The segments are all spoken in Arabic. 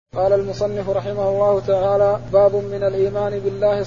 قال المصنف رحمه الله تعالى: باب من الإيمان بالله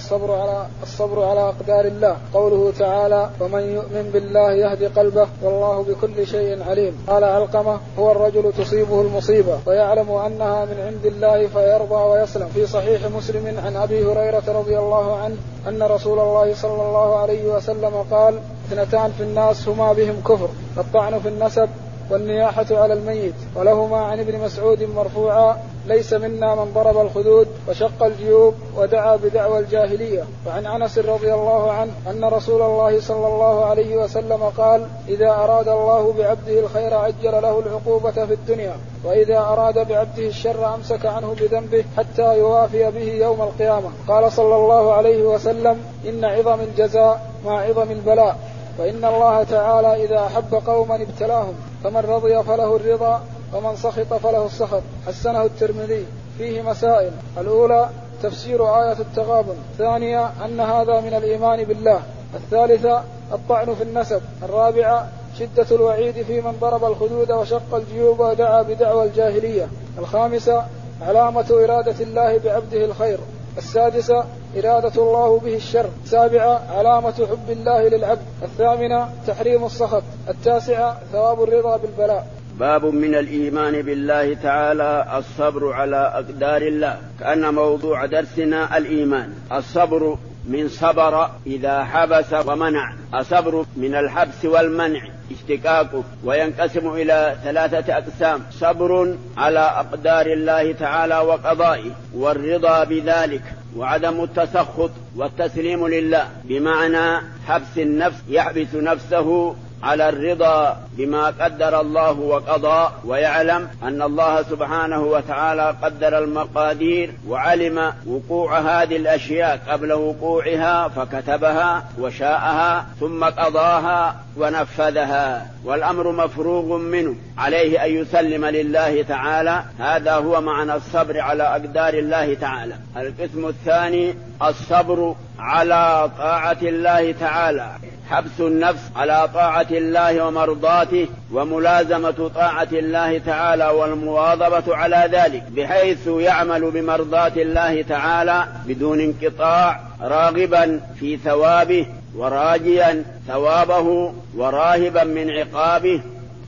الصبر على أقدار الله. قوله تعالى: ومن يؤمن بالله يهدي قلبه والله بكل شيء عليم. قال علقمة: هو الرجل تصيبه المصيبة ويعلم أنها من عند الله فيرضى ويسلم. في صحيح مسلم عن أبي هريرة رضي الله عنه أن رسول الله صلى الله عليه وسلم قال: اثنتان في الناس هما بهم كفر: الطعن في النسب والنياحة على الميت. ولهما عن ابن مسعود مرفوعا: ليس منا من ضرب الخدود وشق الجيوب ودعا بدعوى الجاهلية. وعن أنس رضي الله عنه أن رسول الله صلى الله عليه وسلم قال: إذا أراد الله بعبده الخير عجل له العقوبة في الدنيا، وإذا أراد بعبده الشر أمسك عنه بذنبه حتى يوافي به يوم القيامة. قال صلى الله عليه وسلم: إن عظم الجزاء مع عظم البلاء، وإن الله تعالى إذا أحب قوما ابتلاهم، فمن رضي فله الرضا ومن سخط فله السخط. حسنه الترمذي. فيه مسائل: الأولى تفسير آية التغابن. الثانية أن هذا من الإيمان بالله. الثالثة الطعن في النسب. الرابعة شدة الوعيد في من ضرب الخدود وشق الجيوب ودعا بدعوى الجاهلية. الخامسة علامة إرادة الله بعبده الخير. السادسة إرادة الله به الشر. السابعة علامة حب الله للعبد. الثامنة تحريم السخط. التاسعة ثواب الرضا بالبلاء. باب من الإيمان بالله تعالى الصبر على أقدار الله. كأن موضوع درسنا الإيمان. الصبر من صبر إذا حبس ومنع. الصبر من الحبس والمنع اشتقاقه، وينقسم إلى 3 أقسام: صبر على أقدار الله تعالى وقضائه، والرضا بذلك، وعدم التسخط والتسليم لله، بمعنى حبس النفس، يحبس نفسه على الرضا بما قدر الله وقضى، ويعلم أن الله سبحانه وتعالى قدر المقادير وعلم وقوع هذه الأشياء قبل وقوعها فكتبها وشاءها ثم قضاها ونفذها، والأمر مفروغ منه، عليه أن يسلم لله تعالى. هذا هو معنى الصبر على أقدار الله تعالى. القسم الثاني الصبر على طاعة الله تعالى، حبس النفس على طاعة الله ومرضاته، وملازمة طاعة الله تعالى والمواظبة على ذلك، بحيث يعمل بمرضاة الله تعالى بدون انقطاع، راغبا في ثوابه وراجيا ثوابه وراهبا من عقابه.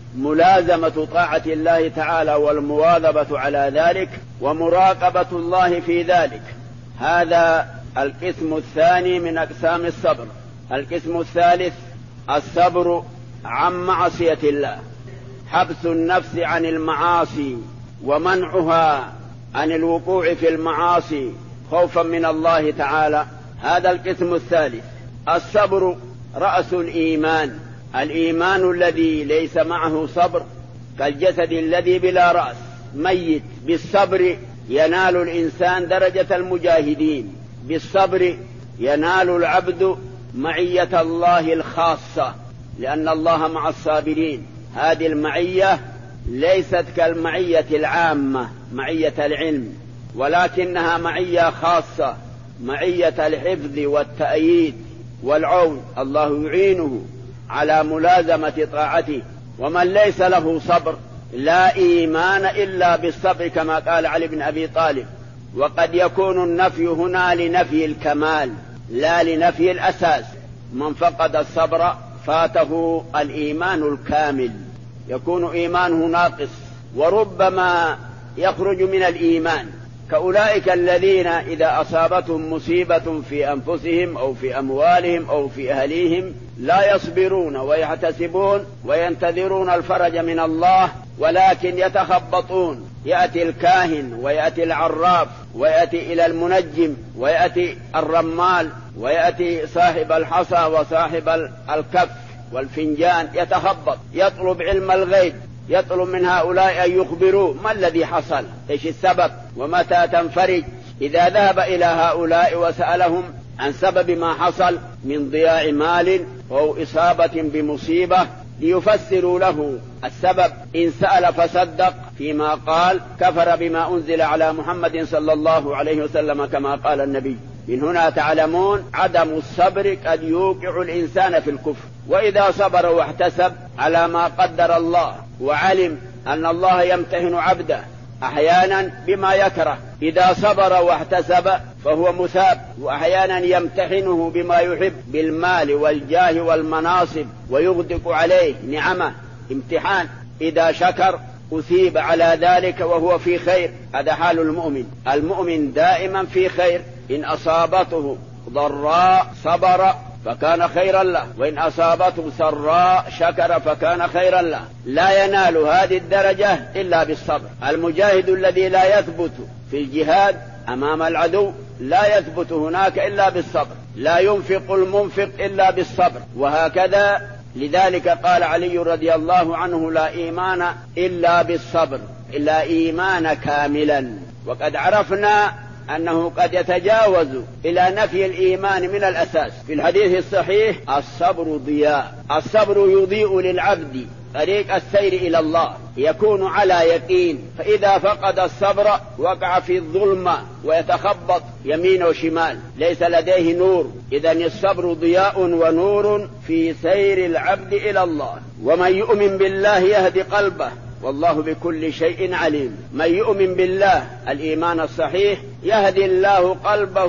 ملازمة طاعة الله تعالى والمواظبة على ذلك ومراقبة الله في ذلك. هذا القسم الثاني من أقسام الصبر. القسم الثالث الصبر عن معصية الله، حبس النفس عن المعاصي ومنعها عن الوقوع في المعاصي خوفا من الله تعالى. هذا القسم الثالث. الصبر رأس الإيمان. الإيمان الذي ليس معه صبر كالجسد الذي بلا رأس ميت. بالصبر ينال الإنسان درجة المجاهدين، بالصبر ينال العبد معية الله الخاصة، لأن الله مع الصابرين. هذه المعية ليست كالمعية العامة معية العلم، ولكنها معية خاصة، معية الحفظ والتأييد والعون. الله يعينه على ملازمة طاعته. ومن ليس له صبر لا إيمان إلا بالصبر، كما قال علي بن أبي طالب. وقد يكون النفي هنا لنفي الكمال لا لنفي الأساس. من فقد الصبر فاته الإيمان الكامل، يكون إيمانه ناقص، وربما يخرج من الإيمان، كأولئك الذين إذا أصابتهم مصيبة في أنفسهم أو في أموالهم أو في أهليهم لا يصبرون ويحتسبون وينتظرون الفرج من الله، ولكن يتخبطون. يأتي الكاهن ويأتي العراف ويأتي إلى المنجم ويأتي الرمال ويأتي صاحب الحصى وصاحب الكف والفنجان، يتخبط، يطلب علم الغيب، يطلب من هؤلاء أن يخبروا ما الذي حصل، إيش السبب، ومتى تنفرج. إذا ذهب إلى هؤلاء وسألهم عن سبب ما حصل من ضياع مال أو إصابة بمصيبة ليفسروا له السبب، إن سأل فصدق فيما قال كفر بما أنزل على محمد صلى الله عليه وسلم كما قال النبي. من هنا تعلمون عدم الصبر قد يوقع الإنسان في الكفر. وإذا صبر واحتسب على ما قدر الله وعلم أن الله يمتهن عبده أحيانا بما يكره. إذا صبر واحتسب فهو مثاب، وأحيانا يمتحنه بما يحب بالمال والجاه والمناصب ويغدق عليه نعمه امتحان. إذا شكر أثيب على ذلك وهو في خير. هذا حال المؤمن. المؤمن دائما في خير. إن أصابته ضراء صبر فكان خيرا له، وإن أصابته سراء شكر فكان خيرا له. لا ينال هذه الدرجة إلا بالصبر. المجاهد الذي لا يثبت في الجهاد أمام العدو لا يثبت هناك إلا بالصبر. لا ينفق المنفق إلا بالصبر، وهكذا. لذلك قال علي رضي الله عنه: لا إيمان إلا بالصبر، إلا إيمان كاملا. وقد عرفنا أنه قد يتجاوز إلى نفي الإيمان من الأساس. في الحديث الصحيح: الصبر ضياء. الصبر يضيء للعبد طريق السير إلى الله، يكون على يقين. فإذا فقد الصبر وقع في الظلمة ويتخبط يمين وشمال، ليس لديه نور. إذن الصبر ضياء ونور في سير العبد إلى الله. ومن يؤمن بالله يهدي قلبه والله بكل شيء عليم. من يؤمن بالله الإيمان الصحيح يهدي الله قلبه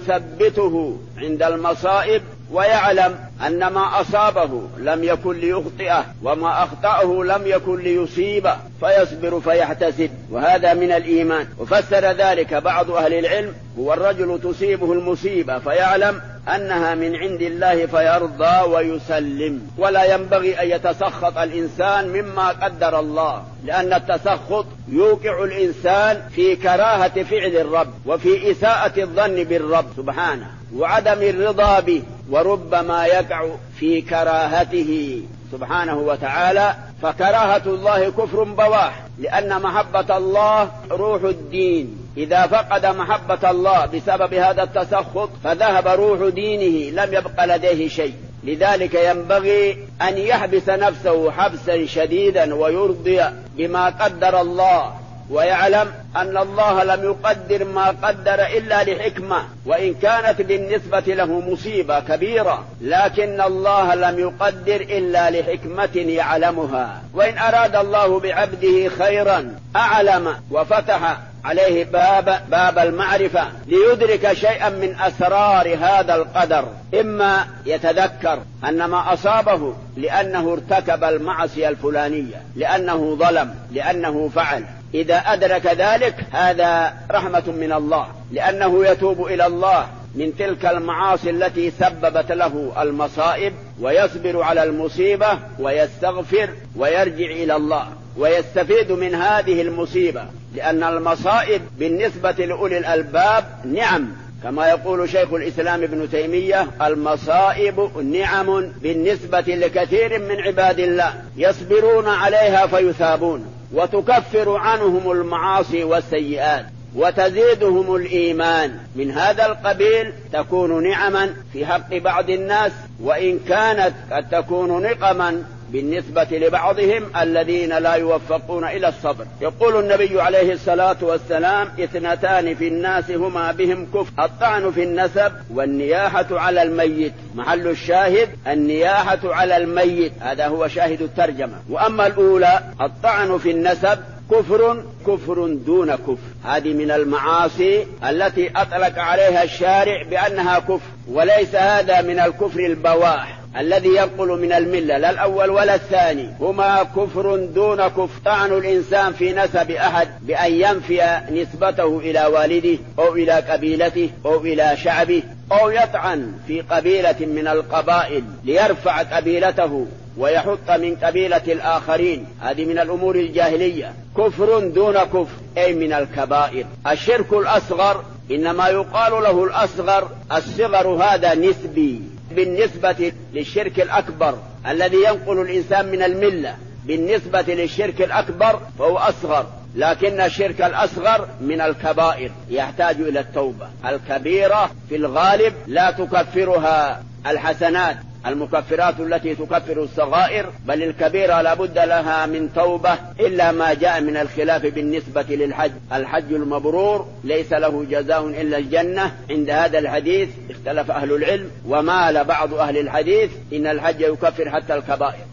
ويثبته عند المصائب، ويعلم أن ما أصابه لم يكن ليخطئه وما أخطأه لم يكن ليصيبه، فيصبر فيحتسب، وهذا من الإيمان. وفسر ذلك بعض أهل العلم: هو الرجل تصيبه المصيبة فيعلم أنها من عند الله فيرضى ويسلم. ولا ينبغي أن يتسخط الإنسان مما قدر الله، لأن التسخط يوقع الإنسان في كراهة فعل الرب وفي إساءة الظن بالرب سبحانه وعدم الرضا به، وربما يقع في كراهته سبحانه وتعالى. فكراهة الله كفر بواح، لأن محبة الله روح الدين. إذا فقد محبة الله بسبب هذا التسخط فذهب روح دينه، لم يبق لديه شيء. لذلك ينبغي أن يحبس نفسه حبسا شديدا ويرضي بما قدر الله، ويعلم أن الله لم يقدر ما قدر إلا لحكمة، وإن كانت بالنسبة له مصيبة كبيرة، لكن الله لم يقدر إلا لحكمة يعلمها. وإن أراد الله بعبده خيرا أعلم وفتح عليه باب المعرفة ليدرك شيئا من أسرار هذا القدر. إما يتذكر أن ما أصابه لأنه ارتكب المعصية الفلانية، لأنه ظلم، لأنه فعل. إذا أدرك ذلك هذا رحمة من الله، لأنه يتوب إلى الله من تلك المعاصي التي سببت له المصائب، ويصبر على المصيبة ويستغفر ويرجع إلى الله ويستفيد من هذه المصيبة. لأن المصائب بالنسبة لأولي الألباب نعم، كما يقول شيخ الإسلام ابن تيمية: المصائب نعم بالنسبة لكثير من عباد الله يصبرون عليها فيثابون، وتكفر عنهم المعاصي والسيئات وتزيدهم الإيمان. من هذا القبيل تكون نعما في حق بعض الناس، وإن كانت قد تكون نقما بالنسبة لبعضهم الذين لا يوفقون إلى الصبر. يقول النبي عليه الصلاة والسلام: اثنتان في الناس هما بهم كفر: الطعن في النسب والنياحة على الميت. محل الشاهد النياحة على الميت، هذا هو شاهد الترجمة. وأما الأولى الطعن في النسب كفر دون كفر. هذه من المعاصي التي أطلق عليها الشارع بأنها كفر، وليس هذا من الكفر البواح الذي ينقل من الملة، لا الأول ولا الثاني. هما كفر دون كفر. طعن الإنسان في نسب أحد بأن ينفي نسبته إلى والده أو إلى قبيلته أو إلى شعبه، أو يطعن في قبيلة من القبائل ليرفع قبيلته ويحط من قبيلة الآخرين. هذه من الأمور الجاهلية. كفر دون كفر أي من الكبائر. الشرك الأصغر إنما يقال له الأصغر. الصغر هذا نسبي بالنسبة للشرك الأكبر الذي ينقل الإنسان من الملة. بالنسبة للشرك الأكبر فهو أصغر، لكن الشرك الأصغر من الكبائر يحتاج إلى التوبة. الكبيرة في الغالب لا تكفرها الحسنات المكفرات التي تكفر الصغائر، بل الكبيرة لا بد لها من توبة، إلا ما جاء من الخلاف بالنسبة للحج. الحج المبرور ليس له جزاء إلا الجنة. عند هذا الحديث اختلف أهل العلم، ومال بعض أهل الحديث إن الحج يكفر حتى الكبائر.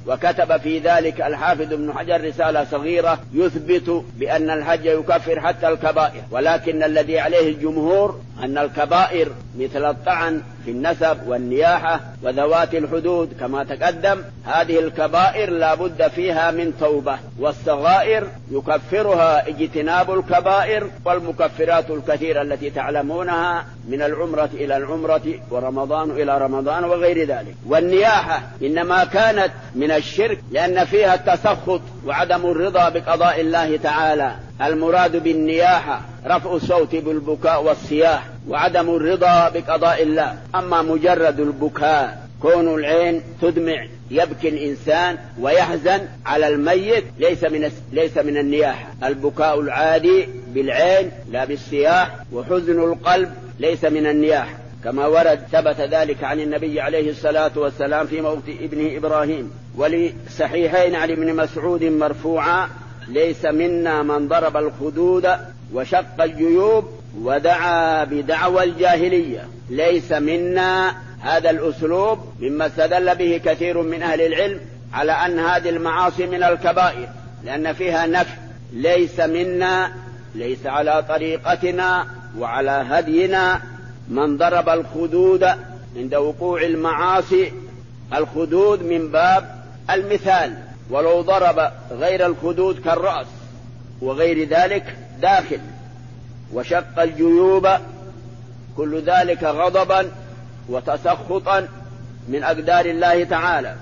وكتب في ذلك الحافظ ابن حجر رسالة صغيرة يثبت بأن الحج يكفر حتى الكبائر، ولكن الذي عليه الجمهور أن الكبائر مثل الطعن في النسب والنياحة وذوات الحدود كما تقدم، هذه الكبائر لا بد فيها من توبة، والصغائر يكفرها اجتناب الكبائر والمكفرات الكثيرة التي تعلمونها من العمرة إلى العمرة ورمضان إلى رمضان وغير ذلك. والنياحة إنما كانت من الشرك لأن فيها التسخط وعدم الرضا بقضاء الله تعالى. المراد بالنياحة رفع الصوت بالبكاء والصياح وعدم الرضا بقضاء الله. أما مجرد البكاء كون العين تدمع يبكي الإنسان ويحزن على الميت ليس من النياحة. البكاء العادي بالعين لا بالصياح، وحزن القلب ليس من النياحة، كما ورد ثبت ذلك عن النبي عليه الصلاة والسلام في موت ابنه إبراهيم. ولصحيحين عن ابن مسعود مرفوعا: ليس منا من ضرب الخدود وشق الجيوب ودعا بدعوى الجاهلية. ليس منا، هذا الأسلوب مما استدل به كثير من أهل العلم على أن هذه المعاصي من الكبائر، لأن فيها نفي. ليس منا، ليس على طريقتنا وعلى هدينا من ضرب الخدود عند وقوع المعاصي. الخدود من باب المثال، ولو ضرب غير الخدود كالرأس وغير ذلك داخل. وشق الجيوب كل ذلك غضبا وتسخطا من أقدار الله تعالى.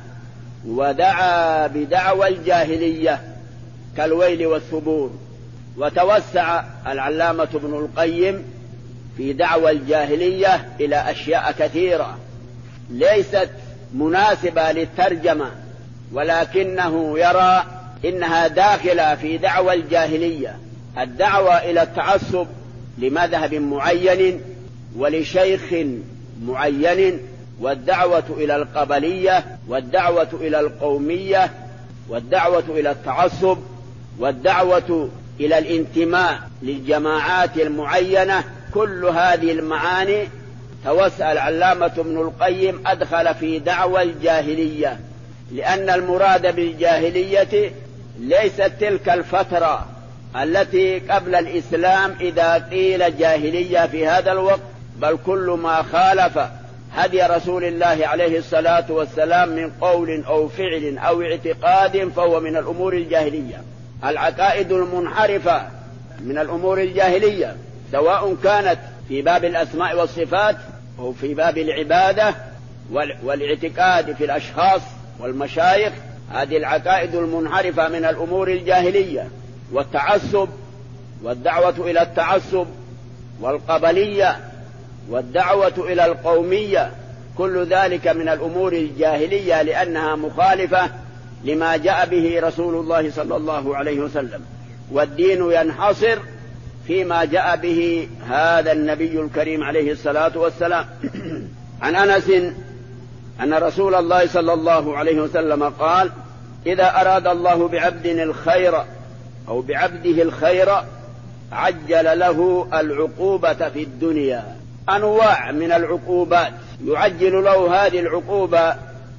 ودعا بدعوى الجاهلية كالويل والثبور. وتوسع العلامة ابن القيم في دعوى الجاهلية إلى أشياء كثيرة ليست مناسبة للترجمة، ولكنه يرى إنها داخلة في دعوى الجاهلية. الدعوة إلى التعصب لمذهب معين ولشيخ معين، والدعوة إلى القبلية، والدعوة إلى القومية، والدعوة إلى التعصب، والدعوة إلى الانتماء للجماعات المعينة. كل هذه المعاني توسع العلامة ابن القيم أدخل في دعوى الجاهلية، لأن المراد بالجاهلية ليست تلك الفترة التي قبل الإسلام إذا قيل جاهلية في هذا الوقت، بل كل ما خالف هدي رسول الله عليه الصلاة والسلام من قول أو فعل أو اعتقاد فهو من الأمور الجاهلية. العقائد المنحرفة من الأمور الجاهلية، سواء كانت في باب الأسماء والصفات أو في باب العبادة والاعتقاد في الأشخاص والمشايخ، هذه العقائد المنحرفة من الأمور الجاهلية. والتعصب والدعوة إلى التعصب والقبلية والدعوة إلى القومية، كل ذلك من الأمور الجاهلية لأنها مخالفة لما جاء به رسول الله صلى الله عليه وسلم. والدين ينحصر فيما جاء به هذا النبي الكريم عليه الصلاة والسلام. عن أنس أن رسول الله صلى الله عليه وسلم قال: إذا أراد الله بعبد الخير أو بعبده الخير عجل له العقوبة في الدنيا. أنواع من العقوبات يعجل له هذه العقوبة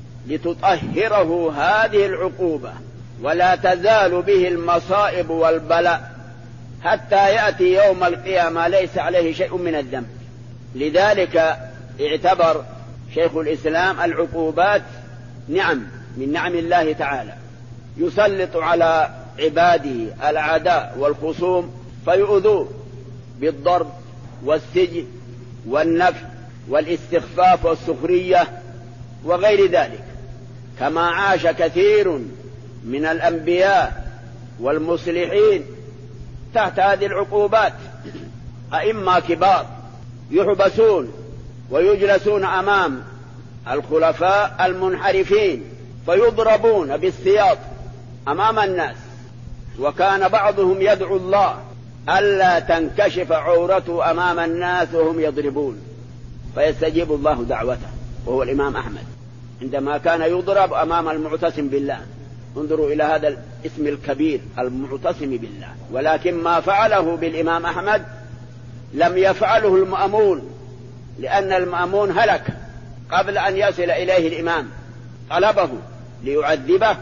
لتطهره هذه العقوبة، ولا تزال به المصائب والبلاء حتى يأتي يوم القيامة ليس عليه شيء من الذنب. لذلك اعتبر شيخ الإسلام العقوبات نعم من نعم الله تعالى، يسلط على عباده الأعداء والخصوم فيؤذوه بالضرب والسجن والنفي والاستخفاف والسخرية وغير ذلك. كما عاش كثير من الأنبياء والمصلحين تحت هذه العقوبات. أئمة كبار يحبسون ويجلسون أمام الخلفاء المنحرفين فيضربون بالسياط أمام الناس، وكان بعضهم يدعو الله ألا تنكشف عورته أمام الناس وهم يضربون، فيستجيب الله دعوته، وهو الإمام أحمد عندما كان يضرب أمام المعتصم بالله. انظروا إلى هذا الاسم الكبير، المعتصم بالله. ولكن ما فعله بالإمام أحمد لم يفعله المأمون، لأن المأمون هلك قبل أن يصل إليه الإمام، طلبه ليعذبه،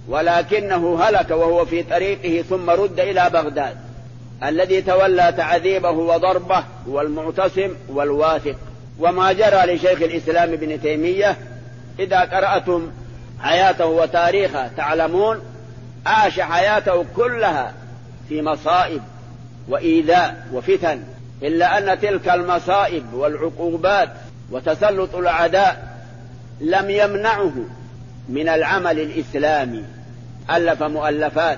ولكنه هلك وهو في طريقه ثم رد إلى بغداد. الذي تولى تعذيبه وضربه هو المعتصم والواثق. وما جرى لشيخ الإسلام ابن تيمية إذا قرأتم حياته وتاريخه تعلمون عاش حياته كلها في مصائب وإيذاء وفتن، إلا أن تلك المصائب والعقوبات وتسلط الأعداء لم يمنعه من العمل الإسلامي. ألف مؤلفات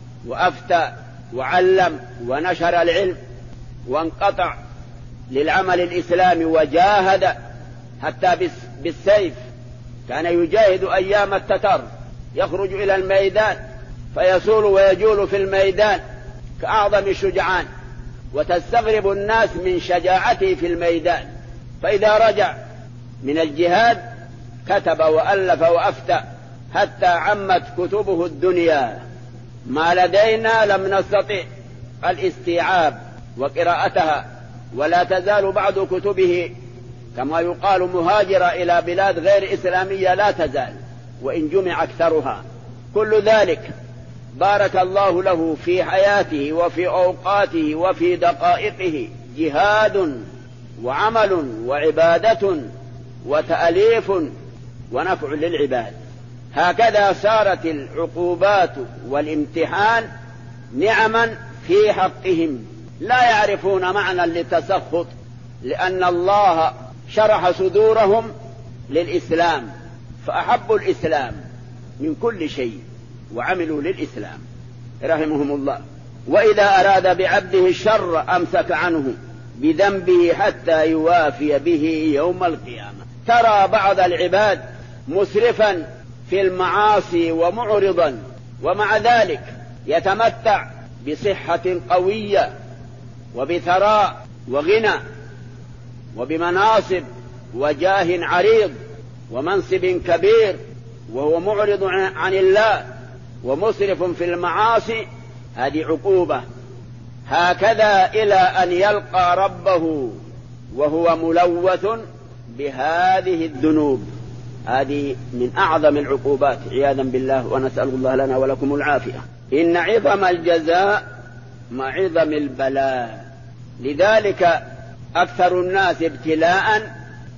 وأفتى وعلم ونشر العلم وانقطع للعمل الإسلامي وجاهد حتى بالسيف. كان يجاهد أيام التتر، يخرج إلى الميدان فيسول ويجول في الميدان كأعظم الشجعان، وتستغرب الناس من شجاعته في الميدان. فإذا رجع من الجهاد كتب وألف وأفتى حتى عمت كتبه الدنيا. ما لدينا لم نستطع الاستيعاب وقراءتها، ولا تزال بعض كتبه كما يقال مهاجرة إلى بلاد غير إسلامية، لا تزال وإن جمع أكثرها. كل ذلك بارك الله له في حياته وفي أوقاته وفي دقائقه جهاد وعمل وعبادة وتأليف ونفع للعباد. هكذا صارت العقوبات والامتحان نعما في حقهم، لا يعرفون معنى للتسخط، لأن الله شرح صدورهم للإسلام فأحبوا الإسلام من كل شيء وعملوا للإسلام رحمهم الله. وإذا أراد بعبده الشر أمسك عنه بذنبه حتى يوافي به يوم القيامة. ترى بعض العباد مسرفا في المعاصي ومعرضا، ومع ذلك يتمتع بصحة قوية وبثراء وغنى وبمناصب وجاه عريض ومنصب كبير، وهو معرض عن الله ومسرف في المعاصي. هذه عقوبة. هكذا إلى أن يلقى ربه وهو ملوث بهذه الذنوب. هذه من أعظم العقوبات عياذا بالله، ونسأل الله لنا ولكم العافية. إن عظم الجزاء مع عظم البلاء، لذلك أكثر الناس ابتلاء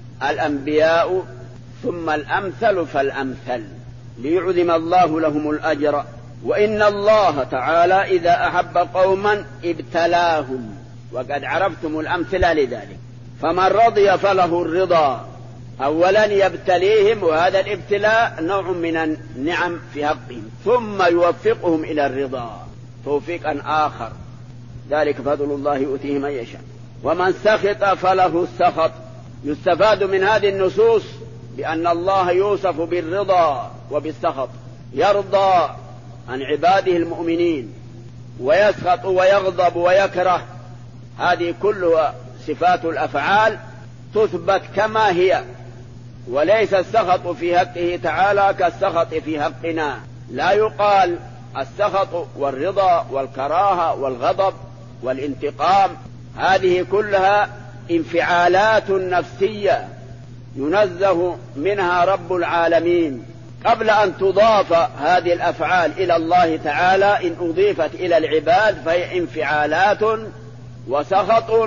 الأنبياء ثم الأمثل فالأمثل ليعظم الله لهم الأجر. وإن الله تعالى إذا أحب قوما ابتلاهم، وقد عرفتم الأمثلة لذلك. فمن رضي فله الرضا. أولا يبتليهم، وهذا الابتلاء نوع من النعم في حقهم، ثم يوفقهم إلى الرضا توفيقا آخر، ذلك فضل الله يؤتيه من يشاء. ومن سخط فله السخط. يستفاد من هذه النصوص بأن الله يوصف بالرضا وبالسخط، يرضى عن عباده المؤمنين ويسخط ويغضب ويكره. هذه كلها صفات الأفعال تثبت كما هي، وليس السخط في حقه تعالى كالسخط في حقنا. لا يقال السخط والرضا والكراهة والغضب والانتقام، هذه كلها انفعالات نفسية ينزه منها رب العالمين. قبل أن تضاف هذه الأفعال إلى الله تعالى، إن أضيفت إلى العباد فهي انفعالات وسخط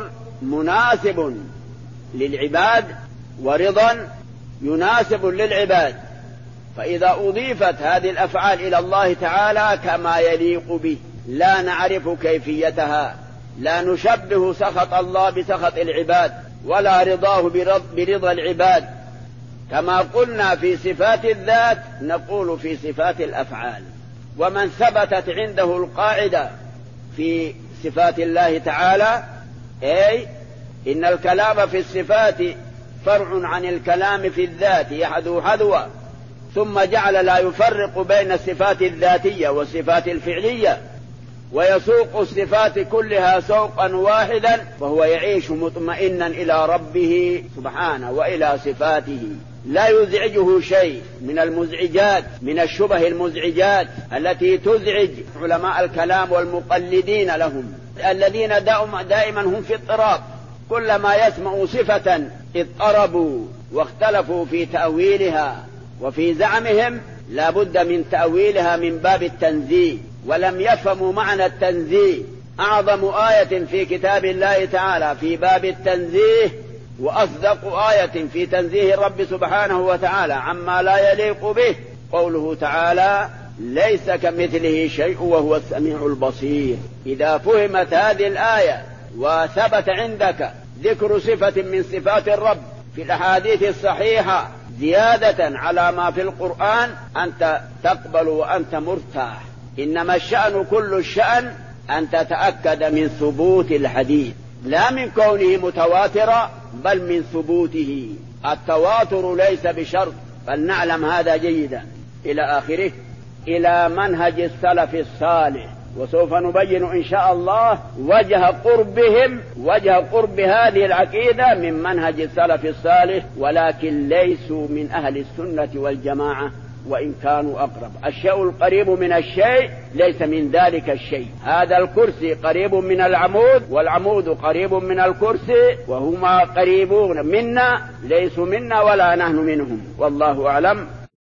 مناسب للعباد ورضا يناسب للعباد. فإذا أضيفت هذه الأفعال إلى الله تعالى كما يليق به، لا نعرف كيفيتها، لا نشبه سخط الله بسخط العباد ولا رضاه برضا العباد. كما قلنا في صفات الذات نقول في صفات الأفعال. ومن ثبتت عنده القاعدة في صفات الله تعالى، أي إن الكلام في الصفات فرع عن الكلام في الذات يحذو حذوا، ثم جعل لا يفرق بين الصفات الذاتية والصفات الفعلية، ويسوق الصفات كلها سوقا واحدا، فهو يعيش مطمئنا إلى ربه سبحانه وإلى صفاته، لا يزعجه شيء من المزعجات، من الشبه المزعجات التي تزعج علماء الكلام والمقلدين لهم، الذين دائما هم في اضطراب، كلما يسمعوا صفة اضطربوا واختلفوا في تأويلها وفي زعمهم لا بد من تأويلها من باب التنزيه، ولم يفهموا معنى التنزيه. أعظم آية في كتاب الله تعالى في باب التنزيه وأصدق آية في تنزيه الرب سبحانه وتعالى عما لا يليق به قوله تعالى: ليس كمثله شيء وهو السميع البصير. إذا فهمت هذه الآية وثبت عندك ذكر صفة من صفات الرب في الأحاديث الصحيحة زيادة على ما في القرآن، أنت تقبل وأنت مرتاح. إنما الشأن كل الشأن أن تتأكد من ثبوت الحديث، لا من كونه متواترا بل من ثبوته. التواتر ليس بشرط، فلنعلم هذا جيدا. إلى آخره، إلى منهج السلف الصالح. وسوف نبين إن شاء الله وجه قرب هذه العقيدة من منهج السلف الصالح، ولكن ليسوا من أهل السنة والجماعة وإن كانوا أقرب. الشيء القريب من الشيء ليس من ذلك الشيء. هذا الكرسي قريب من العمود، والعمود قريب من الكرسي، وهما قريبون منا، ليسوا منا ولا نحن منهم، والله أعلم.